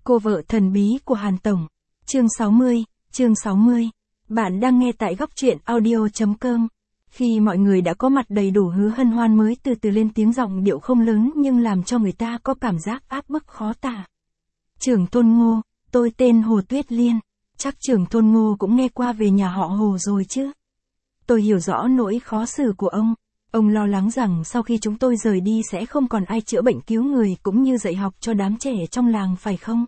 Cô vợ thần bí của Hàn Tổng. Chương 60. Bạn đang nghe tại góc truyện audio.com. Khi mọi người đã có mặt đầy đủ, Hứa Hân Hoan mới từ từ lên tiếng, giọng điệu không lớn nhưng làm cho người ta có cảm giác áp bức khó tả. Trưởng thôn Ngô, tôi tên Hồ Tuyết Liên. Chắc trưởng thôn Ngô cũng nghe qua về nhà họ Hồ rồi chứ. Tôi hiểu rõ nỗi khó xử của ông. Ông lo lắng rằng sau khi chúng tôi rời đi sẽ không còn ai chữa bệnh cứu người cũng như dạy học cho đám trẻ trong làng, phải không?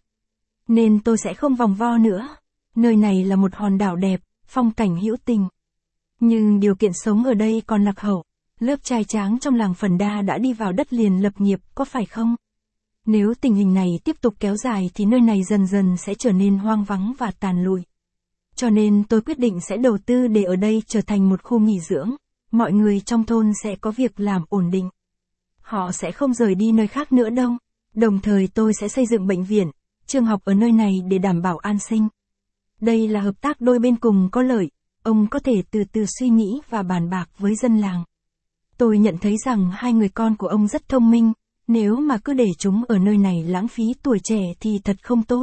Nên tôi sẽ không vòng vo nữa. Nơi này là một hòn đảo đẹp, phong cảnh hữu tình. Nhưng điều kiện sống ở đây còn lạc hậu. Lớp trai tráng trong làng phần đa đã đi vào đất liền lập nghiệp, có phải không? Nếu tình hình này tiếp tục kéo dài thì nơi này dần dần sẽ trở nên hoang vắng và tàn lụi. Cho nên tôi quyết định sẽ đầu tư để ở đây trở thành một khu nghỉ dưỡng. Mọi người trong thôn sẽ có việc làm ổn định. Họ sẽ không rời đi nơi khác nữa đâu. Đồng thời tôi sẽ xây dựng bệnh viện, trường học ở nơi này để đảm bảo an sinh. Đây là hợp tác đôi bên cùng có lợi. Ông có thể từ từ suy nghĩ và bàn bạc với dân làng. Tôi nhận thấy rằng hai người con của ông rất thông minh. Nếu mà cứ để chúng ở nơi này lãng phí tuổi trẻ thì thật không tốt.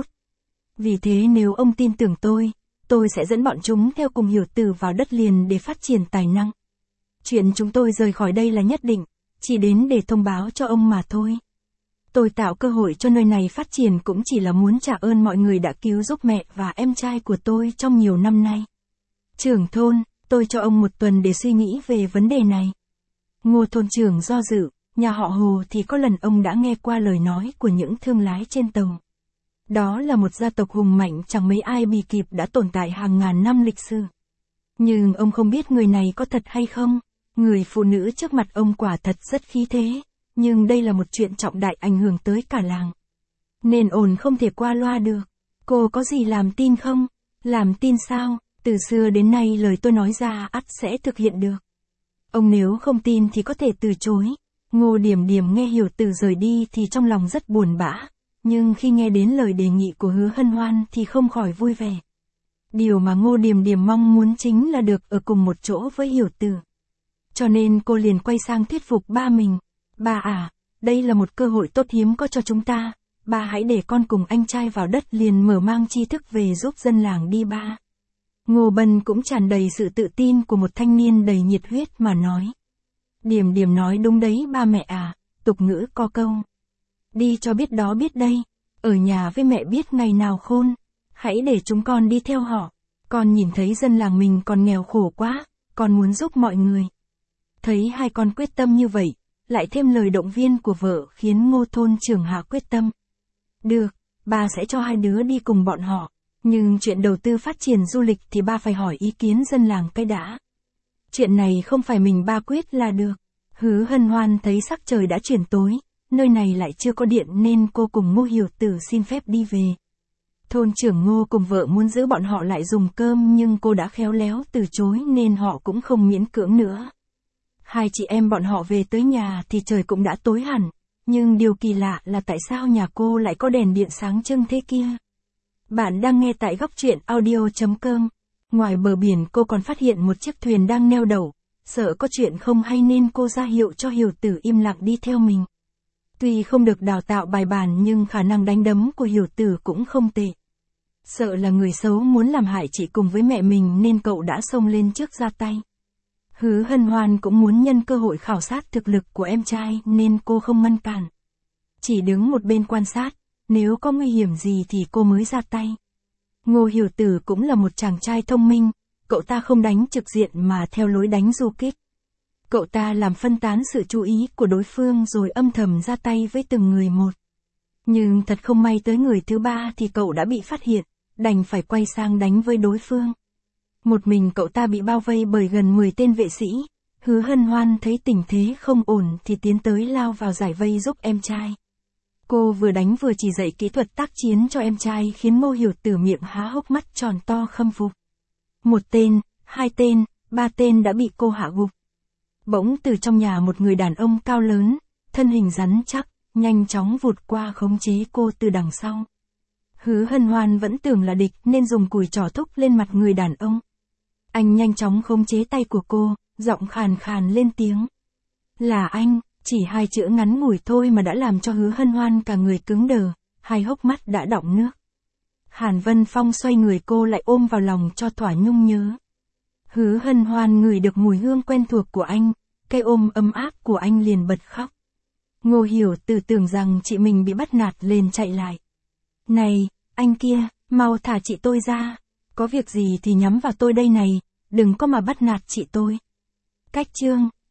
Vì thế nếu ông tin tưởng tôi sẽ dẫn bọn chúng theo cùng Hiểu Tử vào đất liền để phát triển tài năng. Chuyện chúng tôi rời khỏi đây là nhất định, chỉ đến để thông báo cho ông mà thôi. Tôi tạo cơ hội cho nơi này phát triển cũng chỉ là muốn trả ơn mọi người đã cứu giúp mẹ và em trai của tôi trong nhiều năm nay. Trưởng thôn, tôi cho ông 1 tuần để suy nghĩ về vấn đề này. Ngô thôn trưởng do dự, nhà họ Hồ thì có lần ông đã nghe qua lời nói của những thương lái trên tàu. Đó là một gia tộc hùng mạnh chẳng mấy ai bì kịp, đã tồn tại hàng ngàn năm lịch sử. Nhưng ông không biết người này có thật hay không. Người phụ nữ trước mặt ông quả thật rất khí thế, nhưng đây là một chuyện trọng đại ảnh hưởng tới cả làng. Nên ổn không thể qua loa được. Cô có gì làm tin không? Làm tin sao? Từ xưa đến nay lời tôi nói ra ắt sẽ thực hiện được. Ông nếu không tin thì có thể từ chối. Ngô Điểm Điểm nghe Hiểu Tử rời đi thì trong lòng rất buồn bã, nhưng khi nghe đến lời đề nghị của Hứa Hân Hoan thì không khỏi vui vẻ. Điều mà Ngô Điểm Điểm mong muốn chính là được ở cùng một chỗ với Hiểu Tử. Cho nên cô liền quay sang thuyết phục ba mình. Ba à, đây là một cơ hội tốt hiếm có cho chúng ta. Ba hãy để con cùng anh trai vào đất liền mở mang tri thức về giúp dân làng đi ba. Ngô Bân cũng tràn đầy sự tự tin của một thanh niên đầy nhiệt huyết mà nói. Điểm Điểm nói đúng đấy ba mẹ à, tục ngữ có câu. Đi cho biết đó biết đây, ở nhà với mẹ biết ngày nào khôn. Hãy để chúng con đi theo họ. Con nhìn thấy dân làng mình còn nghèo khổ quá, con muốn giúp mọi người. Thấy hai con quyết tâm như vậy, lại thêm lời động viên của vợ khiến Ngô thôn trưởng hạ quyết tâm. Được, ba sẽ cho hai đứa đi cùng bọn họ, nhưng chuyện đầu tư phát triển du lịch thì ba phải hỏi ý kiến dân làng cái đã. Chuyện này không phải mình ba quyết là được. Hứa Hân Hoan thấy sắc trời đã chuyển tối, nơi này lại chưa có điện nên cô cùng Ngô Hiểu Tử xin phép đi về. Thôn trưởng Ngô cùng vợ muốn giữ bọn họ lại dùng cơm nhưng cô đã khéo léo từ chối nên họ cũng không miễn cưỡng nữa. Hai chị em bọn họ về tới nhà thì trời cũng đã tối hẳn, nhưng điều kỳ lạ là tại sao nhà cô lại có đèn điện sáng trưng thế kia. Bạn đang nghe tại góc truyện audio.com. Ngoài bờ biển cô còn phát hiện một chiếc thuyền đang neo đậu, sợ có chuyện không hay nên cô ra hiệu cho Hiểu Tử im lặng đi theo mình. Tuy không được đào tạo bài bản nhưng khả năng đánh đấm của Hiểu Tử cũng không tệ. Sợ là người xấu muốn làm hại chị cùng với mẹ mình nên cậu đã xông lên trước ra tay. Hứa Hân Hoan cũng muốn nhân cơ hội khảo sát thực lực của em trai nên cô không ngăn cản. Chỉ đứng một bên quan sát, nếu có nguy hiểm gì thì cô mới ra tay. Ngô Hiểu Tử cũng là một chàng trai thông minh, cậu ta không đánh trực diện mà theo lối đánh du kích. Cậu ta làm phân tán sự chú ý của đối phương rồi âm thầm ra tay với từng người một. Nhưng thật không may tới người thứ ba thì cậu đã bị phát hiện, đành phải quay sang đánh với đối phương. Một mình cậu ta bị bao vây bởi gần 10 tên vệ sĩ. Hứa Hân Hoan thấy tình thế không ổn thì tiến tới lao vào giải vây giúp em trai. Cô vừa đánh vừa chỉ dạy kỹ thuật tác chiến cho em trai khiến Ngô Hiểu Tử miệng há hốc mắt tròn to khâm phục. 1 tên, 2 tên, 3 tên đã bị cô hạ gục. Bỗng từ trong nhà một người đàn ông cao lớn, thân hình rắn chắc, nhanh chóng vụt qua khống chế cô từ đằng sau. Hứa Hân Hoan vẫn tưởng là địch nên dùng cùi trỏ thúc lên mặt người đàn ông. Anh nhanh chóng khống chế tay của cô, giọng khàn khàn lên tiếng. Là anh, chỉ 2 chữ ngắn ngủi thôi mà đã làm cho Hứa Hân Hoan cả người cứng đờ, hai hốc mắt đã đọng nước. Hàn Vân Phong xoay người cô lại ôm vào lòng cho thỏa nhung nhớ. Hứa Hân Hoan ngửi được mùi hương quen thuộc của anh, cái ôm ấm áp của anh liền bật khóc. Ngô Hiểu Từ tưởng rằng chị mình bị bắt nạt liền chạy lại. Này, anh kia, mau thả chị tôi ra. Có việc gì thì nhắm vào tôi đây này, đừng có mà bắt nạt chị tôi. Cách chương